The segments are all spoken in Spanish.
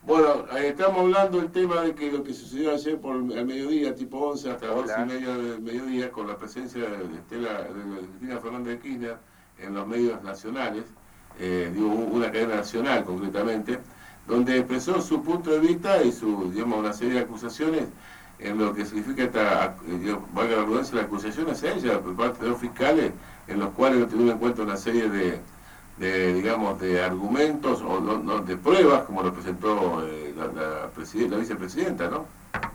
Bueno, estamos hablando del tema de que lo que sucedió ayer por el mediodía, tipo 11 hasta las 12:30 del mediodía, con la presencia de Cristina Fernández de Kirchner en los medios nacionales, una cadena nacional concretamente, donde expresó su punto de vista y digamos, una serie de acusaciones en lo que significa valga la redundancia, la acusación hacia ella por parte de los fiscales, en los cuales no tuvieron en cuenta una serie digamos, de argumentos o no, de pruebas, como lo presentó la vicepresidenta, ¿no?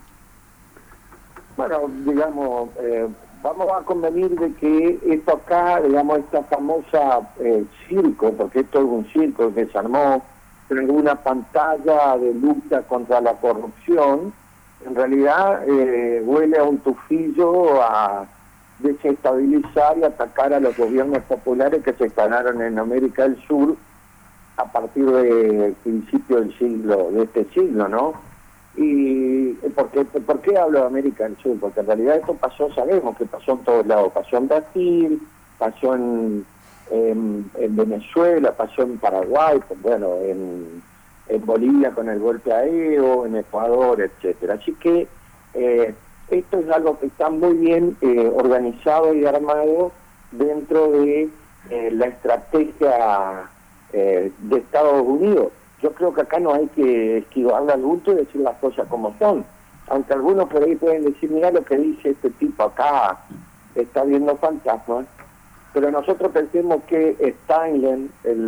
Bueno, digamos, vamos a convenir de que esto acá, digamos, esta famosa circo, porque esto es un circo que se armó en alguna pantalla de lucha contra la corrupción, en realidad huele a un tufillo a desestabilizar y atacar a los gobiernos populares que se instalaron en América del Sur a partir del principio de este siglo, ¿no? Y ¿por qué hablo de América del Sur? Porque en realidad esto pasó, sabemos que pasó en todos lados, pasó en Brasil, pasó en Venezuela, pasó en Paraguay, pues bueno, en Bolivia con el golpe a Evo, en Ecuador, etcétera. Así que esto es algo que está muy bien organizado y armado dentro de la estrategia de Estados Unidos. Yo creo que acá no hay que esquivarle al bulto y decir las cosas como son. Aunque algunos por ahí pueden decir, mira lo que dice este tipo acá, está viendo fantasmas. Pero nosotros pensemos que Steinlen,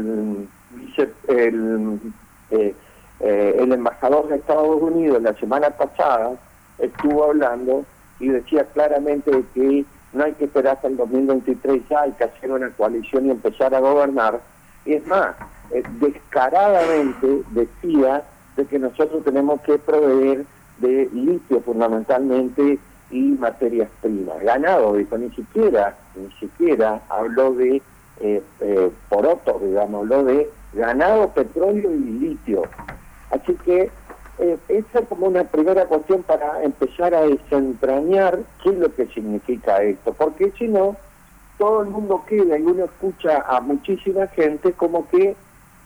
el embajador de Estados Unidos la semana pasada, estuvo hablando y decía claramente que no hay que esperar hasta el 2023, ya hay que hacer una coalición y empezar a gobernar. Y es más, descaradamente decía de que nosotros tenemos que proveer de litio fundamentalmente y materias primas. Ganado, dijo, ni siquiera habló de porotos, digamos, habló de ganado, petróleo y litio. Así que esa es como una primera cuestión para empezar a desentrañar qué es lo que significa esto, porque si no, todo el mundo queda y uno escucha a muchísima gente como que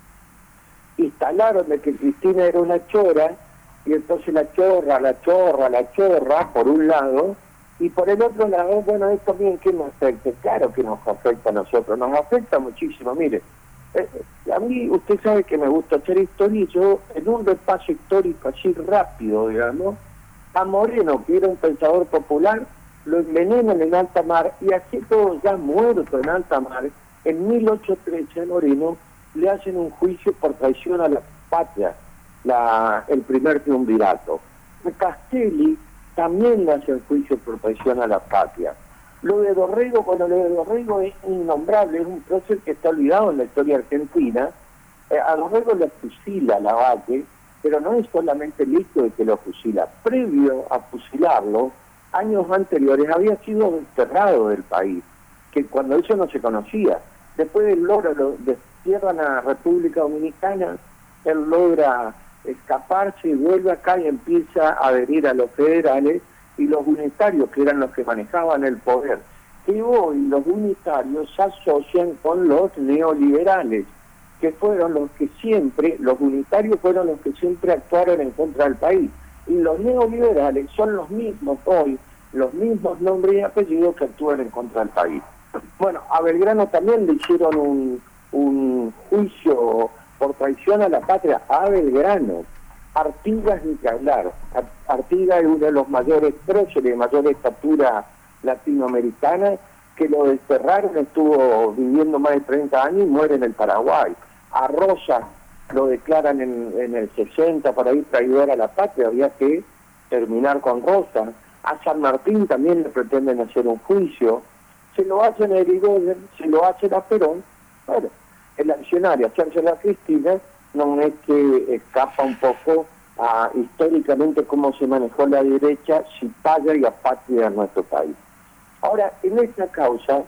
instalaron de que Cristina era una chora, y entonces la chorra, por un lado, y por el otro lado, bueno, esto bien, ¿qué nos afecta? Claro que nos afecta a nosotros, nos afecta muchísimo, mire. A mí, usted sabe que me gusta hacer historia, y yo, en un repaso histórico así rápido, digamos, a Moreno, que era un pensador popular, lo envenenan en alta mar, y así todo ya muerto en alta mar, en 1813 a Moreno le hacen un juicio por traición a la patria, el primer triunvirato. A Castelli también le hacen juicio por traición a la patria. Lo de Dorrego, bueno, lo de Dorrego es innombrable, es un prócer que está olvidado en la historia argentina. A Dorrego le fusila Lavalle, pero no es solamente el hecho de que lo fusila. Previo a fusilarlo, años anteriores había sido desterrado del país, que cuando eso no se conocía. Después del logro, lo destierran a República Dominicana, él logra escaparse y vuelve acá y empieza a adherir a los federales, y los unitarios, que eran los que manejaban el poder, que hoy los unitarios se asocian con los neoliberales, que fueron los unitarios fueron los que siempre actuaron en contra del país, y los neoliberales son los mismos hoy, los mismos nombres y apellidos que actúan en contra del país. Bueno, a Belgrano también le hicieron un juicio por traición a la patria, a Belgrano. Artigas ni que hablar. Artigas es uno de los mayores próceres, de mayor estatura latinoamericana, que lo desterraron, estuvo viviendo más de 30 años y muere en el Paraguay. A Rosa lo declaran en el 60, por ahí traidor a la patria, había que terminar con Rosa. A San Martín también le pretenden hacer un juicio, se lo hacen a Irigoyen, se lo hacen a Perón. Bueno, el accionario hacérselo a Cristina no es que escapa un poco a históricamente cómo se manejó la derecha, si paga y apatria a nuestro país. Ahora, en esta causa,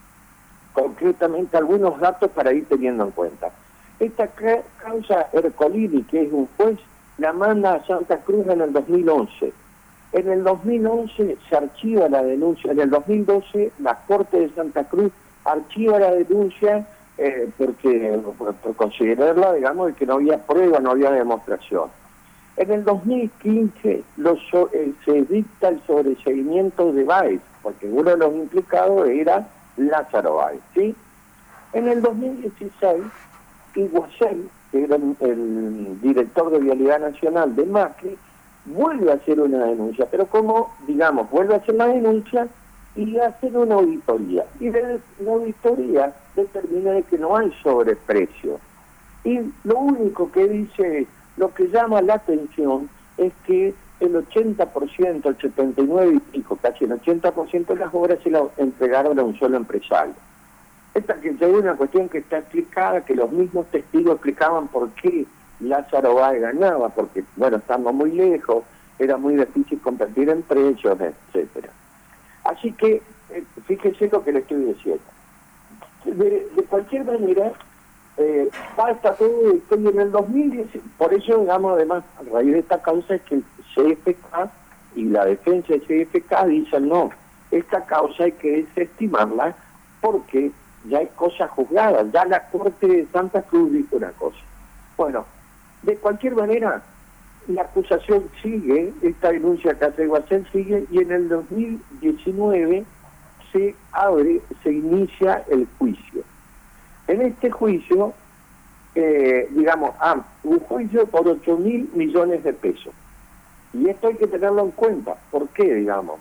concretamente algunos datos para ir teniendo en cuenta. Esta causa Ercolini, que es un juez, la manda a Santa Cruz en el 2011. En el 2011 se archiva la denuncia, en el 2012 la Corte de Santa Cruz archiva la denuncia por considerarla, digamos, de que no había prueba, no había demostración. En el 2015 se dicta el sobreseguimiento de Báez, porque uno de los implicados era Lázaro Báez, ¿sí? En el 2016, Iguacel, que era el director de Vialidad Nacional de Macri, vuelve a hacer una denuncia, pero como, digamos, vuelve a hacer la denuncia y a hacer una auditoría. Y la auditoría determina de que no hay sobreprecio. Y lo único que dice, lo que llama la atención es que el 80%, el 79 y pico, casi el 80% de las obras se las entregaron a un solo empresario. Esta que es una cuestión que está explicada, que los mismos testigos explicaban por qué Lázaro Báez ganaba, porque, bueno, estando muy lejos, era muy difícil competir en precios, etcétera. Así que, fíjese lo que le estoy diciendo. De cualquier manera, falta todo esto, y en el 2010, por eso, digamos, además, a raíz de esta causa es que el CFK y la defensa del CFK dicen, no, esta causa hay que desestimarla porque ya hay cosas juzgadas, ya la Corte de Santa Cruz dijo una cosa. Bueno, de cualquier manera, la acusación sigue, esta denuncia que hace Iguacel sigue, y en el 2019 se inicia el juicio. En este juicio, un juicio por 8.000 millones de pesos. Y esto hay que tenerlo en cuenta. ¿Por qué, digamos?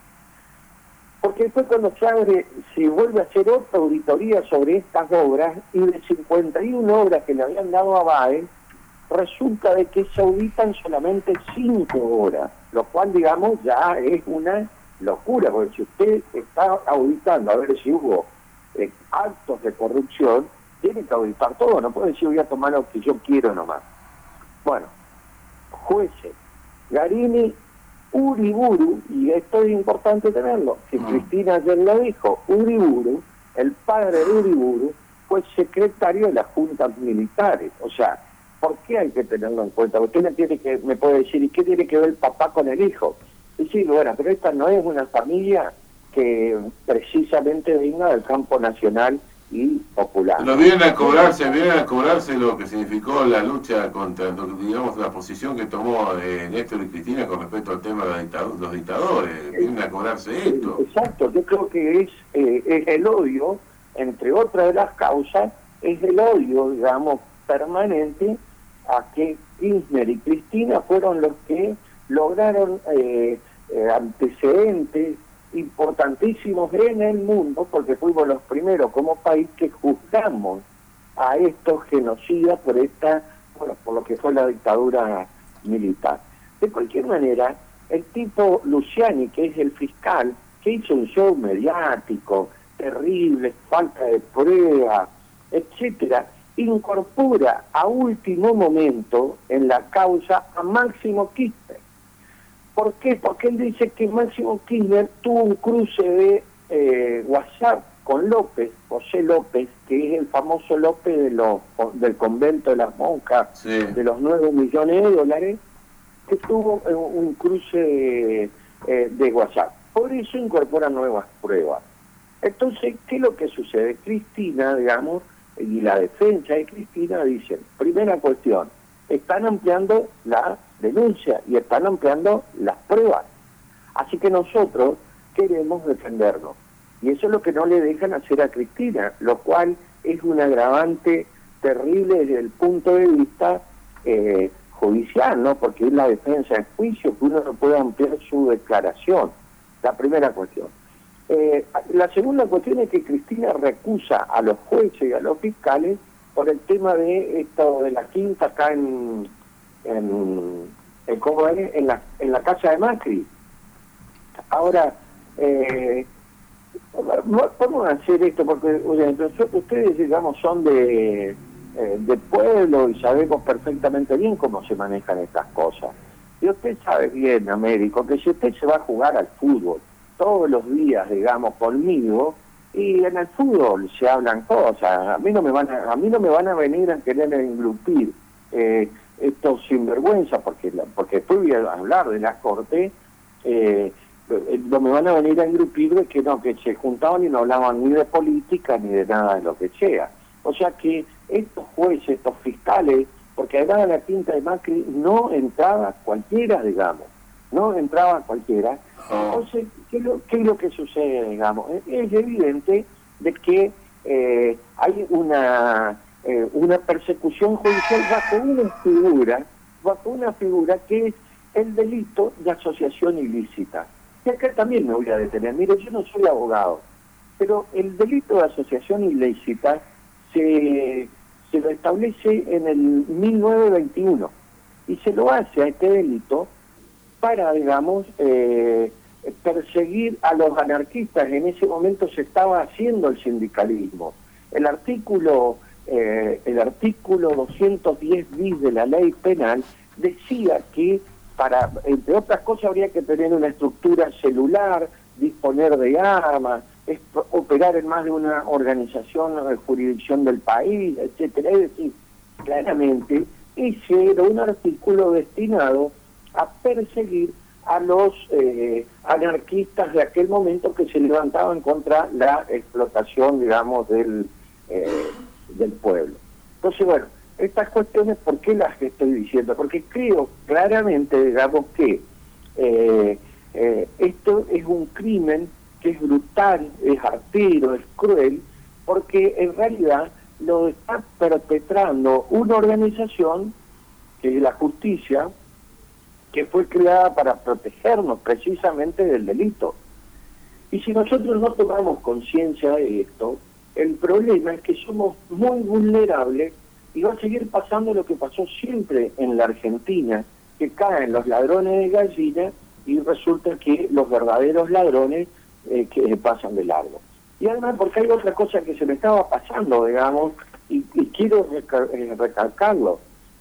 Porque después cuando se vuelve a hacer otra auditoría sobre estas obras, y de 51 obras que le habían dado a Báez, resulta de que se auditan solamente 5 obras, lo cual, digamos, ya es una locura, porque si usted está auditando a ver si hubo actos de corrupción, tiene que auditar todo, no puede decir voy a tomar lo que yo quiero nomás. Bueno, jueces, Garini, Uriburu, y esto es importante tenerlo, que Cristina ayer lo dijo, Uriburu, el padre de Uriburu, fue secretario de las juntas militares. O sea, ¿por qué hay que tenerlo en cuenta? Porque me puede decir, ¿y qué tiene que ver el papá con el hijo? Y sí, bueno, pero esta no es una familia que precisamente venga del campo nacional y popular. Pero vienen a cobrarse lo que significó la lucha contra, digamos, la posición que tomó Néstor y Cristina con respecto al tema de los dictadores. Vienen a cobrarse esto. Exacto, yo creo que es el odio, entre otras de las causas, es el odio, digamos, permanente a que Kirchner y Cristina fueron los que lograron antecedentes importantísimos en el mundo, porque fuimos los primeros como país que juzgamos a estos genocidas por lo que fue la dictadura militar. De cualquier manera, el tipo Luciani, que es el fiscal, que hizo un show mediático terrible, falta de pruebas, etcétera, incorpora a último momento en la causa a Máximo Kirchner. ¿Por qué? Porque él dice que Máximo Kirchner tuvo un cruce de WhatsApp con López, José López, que es el famoso López del convento de las monjas, sí, de los 9 millones de dólares, que tuvo un cruce de WhatsApp. Por eso incorpora nuevas pruebas. Entonces, ¿qué es lo que sucede? Cristina, digamos, y la defensa de Cristina dicen, primera cuestión, están ampliando la denuncia y están ampliando las pruebas. Así que nosotros queremos defendernos. Y eso es lo que no le dejan hacer a Cristina, lo cual es un agravante terrible desde el punto de vista judicial, ¿no? Porque es la defensa en juicio que uno no puede ampliar su declaración. La primera cuestión. La segunda cuestión es que Cristina recusa a los jueces y a los fiscales por el tema de esto de la quinta acá en la casa de Macri. Ahora, vamos a hacer esto porque ustedes, digamos, son de pueblo y sabemos perfectamente bien cómo se manejan estas cosas. Y usted sabe bien, Américo, que si usted se va a jugar al fútbol todos los días, digamos, conmigo, y en el fútbol se hablan cosas, a mí no me van a venir a querer engrupir estos sinvergüenza, porque después voy a hablar de la Corte, no me van a venir a engrupir de que no, que se juntaban y no hablaban ni de política ni de nada de lo que sea. O sea que estos jueces, estos fiscales, porque además a la quinta de Macri no entraba cualquiera, digamos, no entraba cualquiera. Entonces, ¿qué es lo que sucede, digamos? Es evidente de que hay una persecución judicial bajo una figura que es el delito de asociación ilícita. Y acá también me voy a detener. Mire, yo no soy abogado, pero el delito de asociación ilícita se lo establece en el 1921 y se lo hace a este delito para, digamos, perseguir a los anarquistas. En ese momento se estaba haciendo el sindicalismo. El artículo 210 bis de la ley penal decía que para, entre otras cosas, habría que tener una estructura celular, disponer de armas, operar en más de una organización de jurisdicción del país, etcétera. Es decir, claramente ese era un artículo destinado a perseguir a los anarquistas de aquel momento que se levantaban contra la explotación, digamos, del pueblo. Entonces, bueno, estas cuestiones, ¿por qué las estoy diciendo? Porque creo claramente, digamos, que esto es un crimen que es brutal, es artero, es cruel, porque en realidad lo está perpetrando una organización, que es la justicia, que fue creada para protegernos precisamente del delito. Y si nosotros no tomamos conciencia de esto, el problema es que somos muy vulnerables y va a seguir pasando lo que pasó siempre en la Argentina, que caen los ladrones de gallina y resulta que los verdaderos ladrones que pasan de largo. Y además porque hay otra cosa que se me estaba pasando, digamos, y quiero recalcarlo.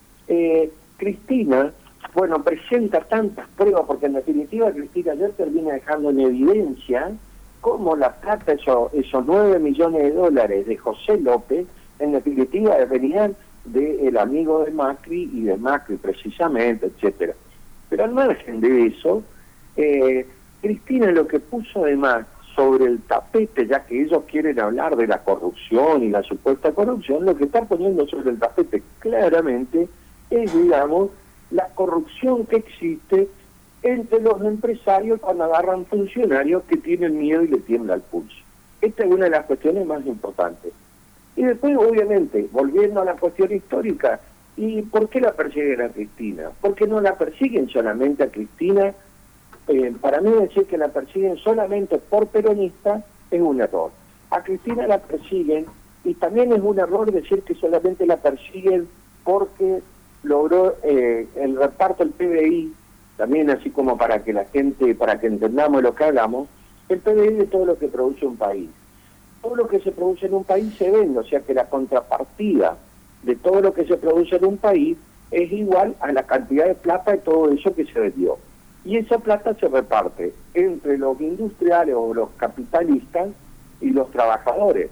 Cristina, bueno, presenta tantas pruebas, porque en definitiva Cristina ayer termina dejando en evidencia cómo la plata, esos 9 millones de dólares de José López, en definitiva venían del amigo de Macri y de Macri precisamente, etcétera. Pero al margen de eso, Cristina lo que puso además sobre el tapete, ya que ellos quieren hablar de la corrupción y la supuesta corrupción, lo que está poniendo sobre el tapete claramente es, digamos, la corrupción que existe entre los empresarios cuando agarran funcionarios que tienen miedo y le tiembla el pulso. Esta es una de las cuestiones más importantes. Y después, obviamente, volviendo a la cuestión histórica, ¿y por qué la persiguen a Cristina? Porque no la persiguen solamente a Cristina. Para mí decir que la persiguen solamente por peronista es un error. A Cristina la persiguen, y también es un error decir que solamente la persiguen porque logró el reparto del PBI, también así como para que la gente, para que entendamos lo que hablamos, el PBI de todo lo que produce un país. Todo lo que se produce en un país se vende, o sea que la contrapartida de todo lo que se produce en un país es igual a la cantidad de plata de todo eso que se vendió. Y esa plata se reparte entre los industriales o los capitalistas y los trabajadores.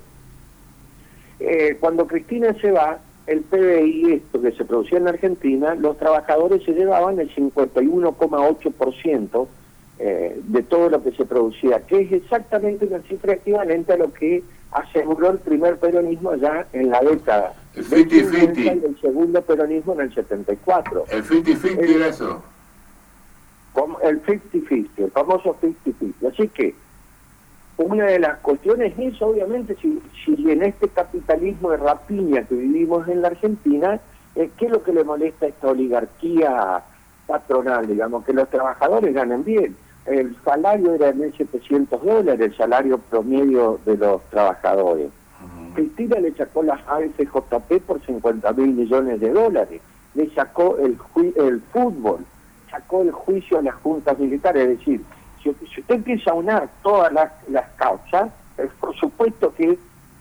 Cuando Cristina se va, el PBI, esto que se producía en Argentina, los trabajadores se llevaban el 51,8% de todo lo que se producía, que es exactamente una cifra equivalente a lo que aseguró el primer peronismo allá en la década. El 50-50. Y el segundo peronismo en el 74. El 50-50 era eso. Como el 50-50, el famoso 50-50. Así que una de las cuestiones es, obviamente, si en este capitalismo de rapiña que vivimos en la Argentina, ¿qué es lo que le molesta a esta oligarquía patronal? Digamos, que los trabajadores ganen bien. El salario era de $1.700, el salario promedio de los trabajadores. Cristina le sacó las AFJP por $50.000 millones, le sacó el fútbol, sacó el juicio a las juntas militares. Es decir, si usted empieza a unir todas las causas, por supuesto que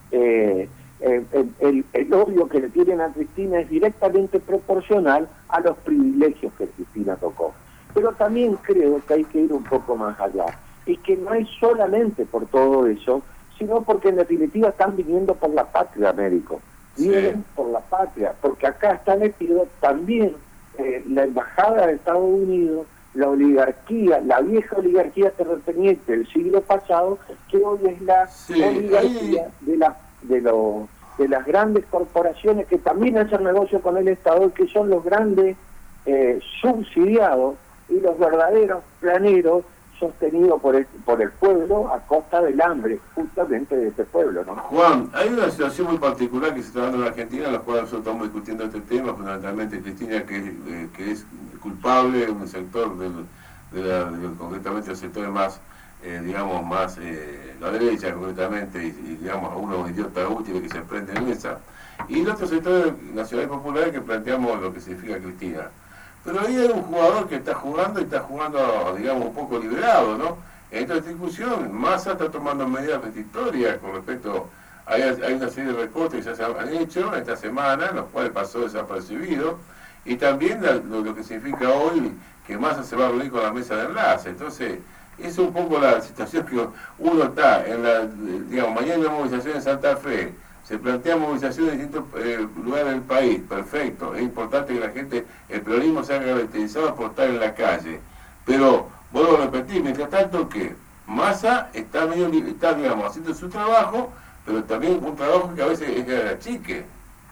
el odio que le tienen a Cristina es directamente proporcional a los privilegios que Cristina tocó. Pero también creo que hay que ir un poco más allá, y que no es solamente por todo eso, sino porque en definitiva están viniendo por la patria, Américo. Vienen por la patria, porque acá está metido también la embajada de Estados Unidos, la oligarquía, la vieja oligarquía terrateniente del siglo pasado, que hoy es la oligarquía de de las grandes corporaciones que también hacen negocio con el Estado y que son los grandes subsidiados y los verdaderos planeros sostenidos por el pueblo a costa del hambre, justamente de ese pueblo, ¿no? Juan, hay una situación muy particular que se está dando en Argentina, en la cual nosotros estamos discutiendo este tema, fundamentalmente Cristina, que es culpable, un sector concretamente el sector más, digamos, más la derecha concretamente, y digamos, unos idiotas útiles que se prenden en esa, y el otro sector nacional popular que planteamos lo que significa Cristina. Pero ahí hay un jugador que está jugando y está jugando, digamos, un poco liberado, ¿no? En esta discusión, Massa está tomando medidas restrictorias con respecto. Hay una serie de recortes que ya se han hecho esta semana, los cuales pasó desapercibido, y también lo que significa hoy que Massa se va a reunir con la mesa de enlace. Entonces, es un poco la situación que uno está en digamos, mañana hay una movilización en Santa Fe. Se plantea movilización en distintos lugares del país, perfecto, es importante que la gente, el peronismo se haga caracterizado por estar en la calle, pero vuelvo a repetir, mientras tanto que Massa está digamos, haciendo su trabajo, pero también un trabajo que a veces es de la chique,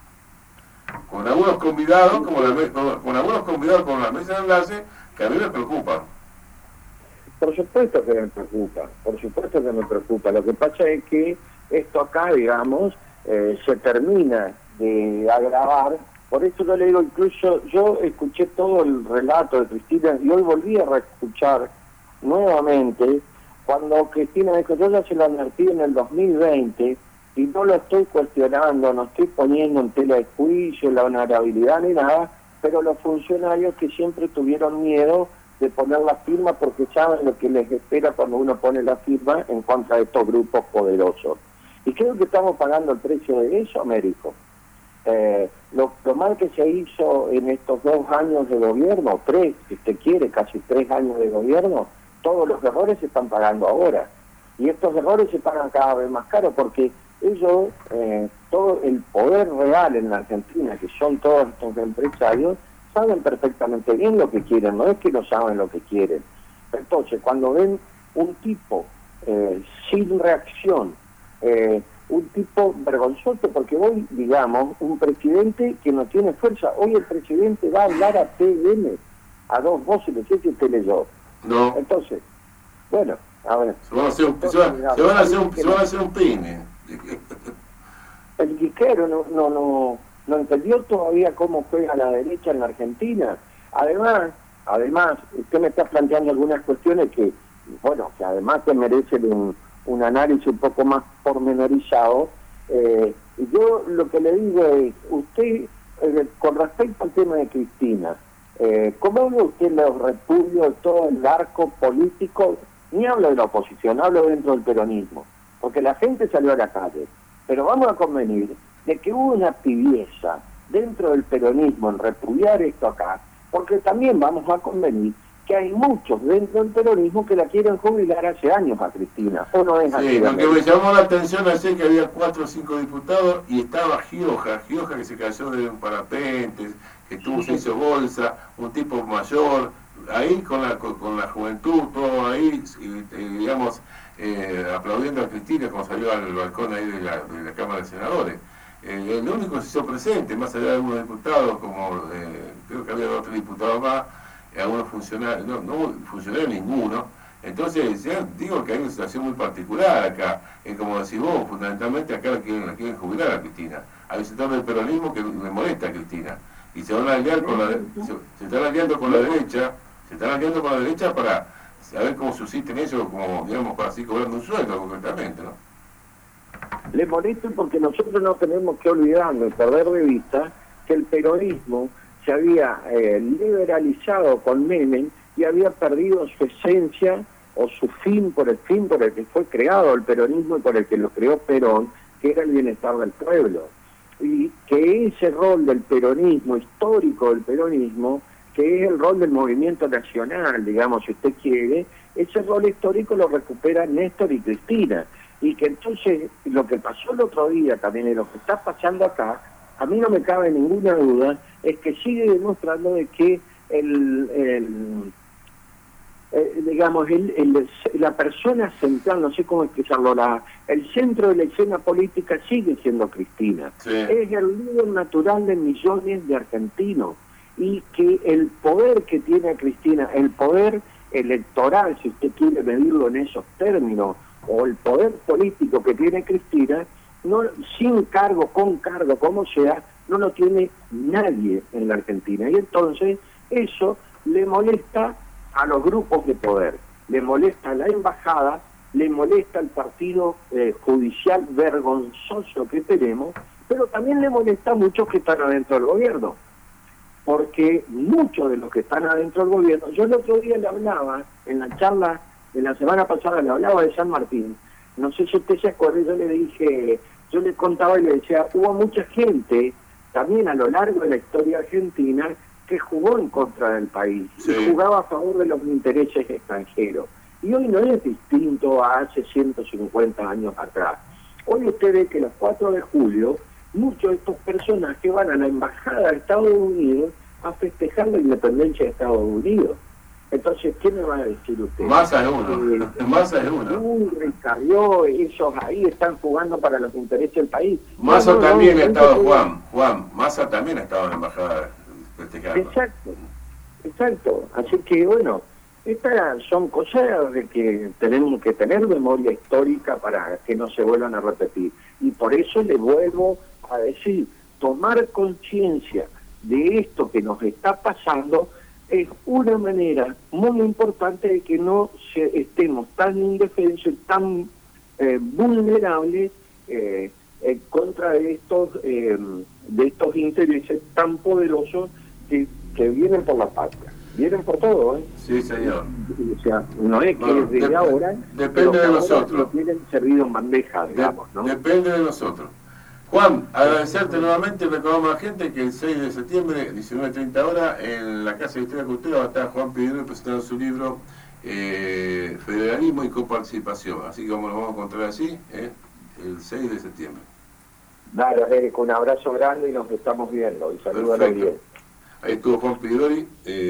con algunos convidados, con algunos convidados con la mesa de enlace, que a mí me preocupan. Por supuesto que me preocupa, lo que pasa es que esto acá, digamos, se termina de agravar. Por eso yo le digo, incluso yo escuché todo el relato de Cristina y hoy volví a reescuchar nuevamente cuando Cristina dijo: yo ya se lo advertí en el 2020 y no lo estoy cuestionando, no estoy poniendo en tela de juicio la honorabilidad ni nada, pero los funcionarios que siempre tuvieron miedo de poner la firma porque saben lo que les espera cuando uno pone la firma en contra de estos grupos poderosos. Y creo que estamos pagando el precio de eso, Américo. Lo mal que se hizo en estos 2 años de gobierno, 3, si usted quiere, casi 3 años de gobierno, todos los errores se están pagando ahora. Y estos errores se pagan cada vez más caros porque ellos, todo el poder real en la Argentina, que son todos estos empresarios, saben perfectamente bien lo que quieren, no es que no saben lo que quieren. Entonces, cuando ven un tipo sin reacción, un tipo vergonzoso, porque hoy, digamos, un presidente que no tiene fuerza, hoy el presidente va a hablar a TN, a 2 voces, no sé si usted leyó. No. Entonces, bueno, a ver. Se van a hacer un peine. El Quiquero no entendió todavía cómo juega la derecha en la Argentina. Además, usted me está planteando algunas cuestiones que, bueno, que además que merecen un análisis un poco más pormenorizado. Yo lo que le digo es, usted, con respecto al tema de Cristina, ¿cómo ve usted los repudios de todo el arco político? Ni hablo de la oposición, hablo dentro del peronismo, porque la gente salió a la calle, pero vamos a convenir de que hubo una tibieza dentro del peronismo en repudiar esto acá, porque también vamos a convenir que hay muchos dentro del peronismo que la quieren jubilar hace años a Cristina, ¿o no es así? Sí, lo que me llamó la atención ayer que había 4 o 5 diputados y estaba Gioja que se cayó de un parapente, que se hizo bolsa, un tipo mayor, ahí con la juventud, todo ahí, digamos, aplaudiendo a Cristina cuando salió al balcón ahí de la Cámara de Senadores. El único que se hizo presente, más allá de algunos diputados, como creo que había 2 o 3 diputados más, algunos funcionarios, no funcionarios ninguno. Entonces, ya digo que hay una situación muy particular acá, como decís vos, fundamentalmente acá la quieren jubilar a Cristina. Hay un sector del peronismo que le molesta a Cristina, y se van a aliar con se están aliando con la derecha, para saber cómo subsisten ellos, como, digamos, para así cobrando un sueldo concretamente, ¿no? Le molesto porque nosotros no tenemos que olvidarnos, perder de vista, que el peronismo se había liberalizado con Menem y había perdido su esencia o su fin por el que fue creado el peronismo y por el que lo creó Perón, que era el bienestar del pueblo. Y que ese rol del peronismo, histórico del peronismo, que es el rol del movimiento nacional, digamos, si usted quiere, ese rol histórico lo recupera Néstor y Cristina. Y que entonces lo que pasó el otro día también y lo que está pasando acá, a mí no me cabe ninguna duda, es que sigue demostrando de que digamos, la persona central, no sé cómo expresarlo, el centro de la escena política sigue siendo Cristina. Sí. Es el líder natural de millones de argentinos. Y que el poder que tiene Cristina, el poder electoral, si usted quiere medirlo en esos términos, o el poder político que tiene Cristina, no, sin cargo, con cargo, como sea, no lo tiene nadie en la Argentina. Y entonces eso le molesta a los grupos de poder, le molesta a la embajada, le molesta al partido judicial vergonzoso que tenemos, pero también le molesta a muchos que están adentro del gobierno. Porque muchos de los que están adentro del gobierno, yo el otro día le hablaba, en la charla de la semana pasada le hablaba de San Martín, no sé si usted se acuerda, yo le contaba y le decía, hubo mucha gente, también a lo largo de la historia argentina, que jugó en contra del país, sí, y jugaba a favor de los intereses extranjeros. Y hoy no es distinto a hace 150 años atrás. Hoy usted ve que los 4 de julio, muchos de estos personajes van a la embajada de Estados Unidos a festejar la independencia de Estados Unidos. Entonces, ¿qué me va a decir usted? Massa es uno, Massa es uno. Carrió, esos ahí están jugando para los intereses del país. Massa también ha estado, Juan, Massa también ha estado en la embajada festejando. Exacto. Así que, bueno, estas son cosas de que tenemos que tener memoria histórica para que no se vuelvan a repetir. Y por eso le vuelvo a decir, tomar conciencia de esto que nos está pasando es una manera muy importante de que no estemos tan indefensos, tan vulnerables en contra de estos intereses tan poderosos que vienen por la patria. Vienen por todo, ¿eh? Sí, señor. O sea, no es que desde ahora... Depende de nosotros. Lo tienen servido en bandeja, digamos, ¿no? Depende de nosotros. Juan, agradecerte nuevamente, recordamos a la gente que el 6 de septiembre, 19:30 horas, en la Casa de Historia y Cultura va a estar Juan Pidori presentando su libro Federalismo y Coparticipación. Así que vamos a encontrar así, el 6 de septiembre. Dale, Eric, un abrazo grande y nos estamos viendo. Y saludos a los 10. Ahí estuvo Juan Pidori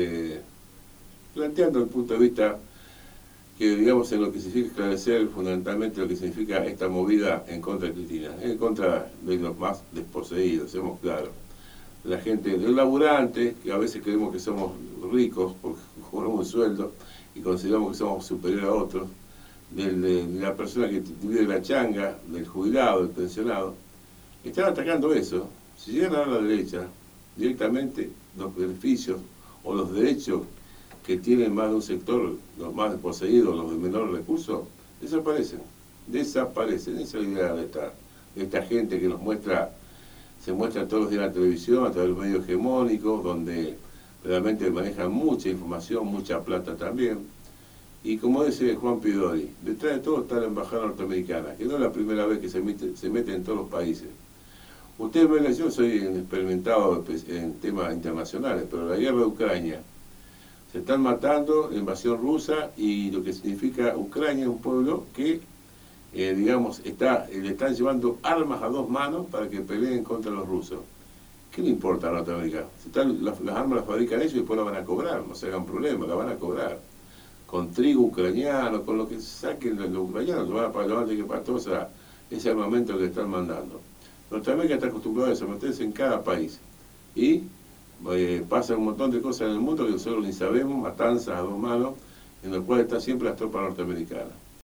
planteando el punto de vista que, digamos, en lo que significa esclarecer fundamentalmente lo que significa esta movida en contra de Cristina, en contra de los más desposeídos, seamos claros. La gente del laburante, que a veces creemos que somos ricos porque cobramos un sueldo y consideramos que somos superiores a otros, de la persona que vive de la changa, del jubilado, del pensionado, están atacando eso. Si llegan a la derecha, directamente los beneficios o los derechos que tienen más de un sector, los más desposeídos, los de menores recursos, desaparecen. Esa es la idea de esta gente que se muestra todos los días en la televisión, a través de los medios hegemónicos, donde realmente manejan mucha información, mucha plata también. Y como dice Juan Pidori, detrás de todo está la embajada norteamericana, que no es la primera vez que se mete en todos los países. Ustedes ven, yo soy experimentado en temas internacionales, pero la guerra de Ucrania, se están matando, la invasión rusa, y lo que significa Ucrania es un pueblo que, digamos, le están llevando armas a 2 manos para que peleen contra los rusos. ¿Qué le importa a Norteamérica? Las armas las fabrican ellos y después las van a cobrar, no se hagan problema, las van a cobrar. Con trigo ucraniano, con lo que saquen los ucranianos, lo van a tener que pagar todo ese armamento que están mandando. Norteamérica está acostumbrada a someterse en cada país. Y pasan un montón de cosas en el mundo que nosotros ni sabemos, matanzas a 2 manos, en las cuales están siempre las tropas norteamericanas.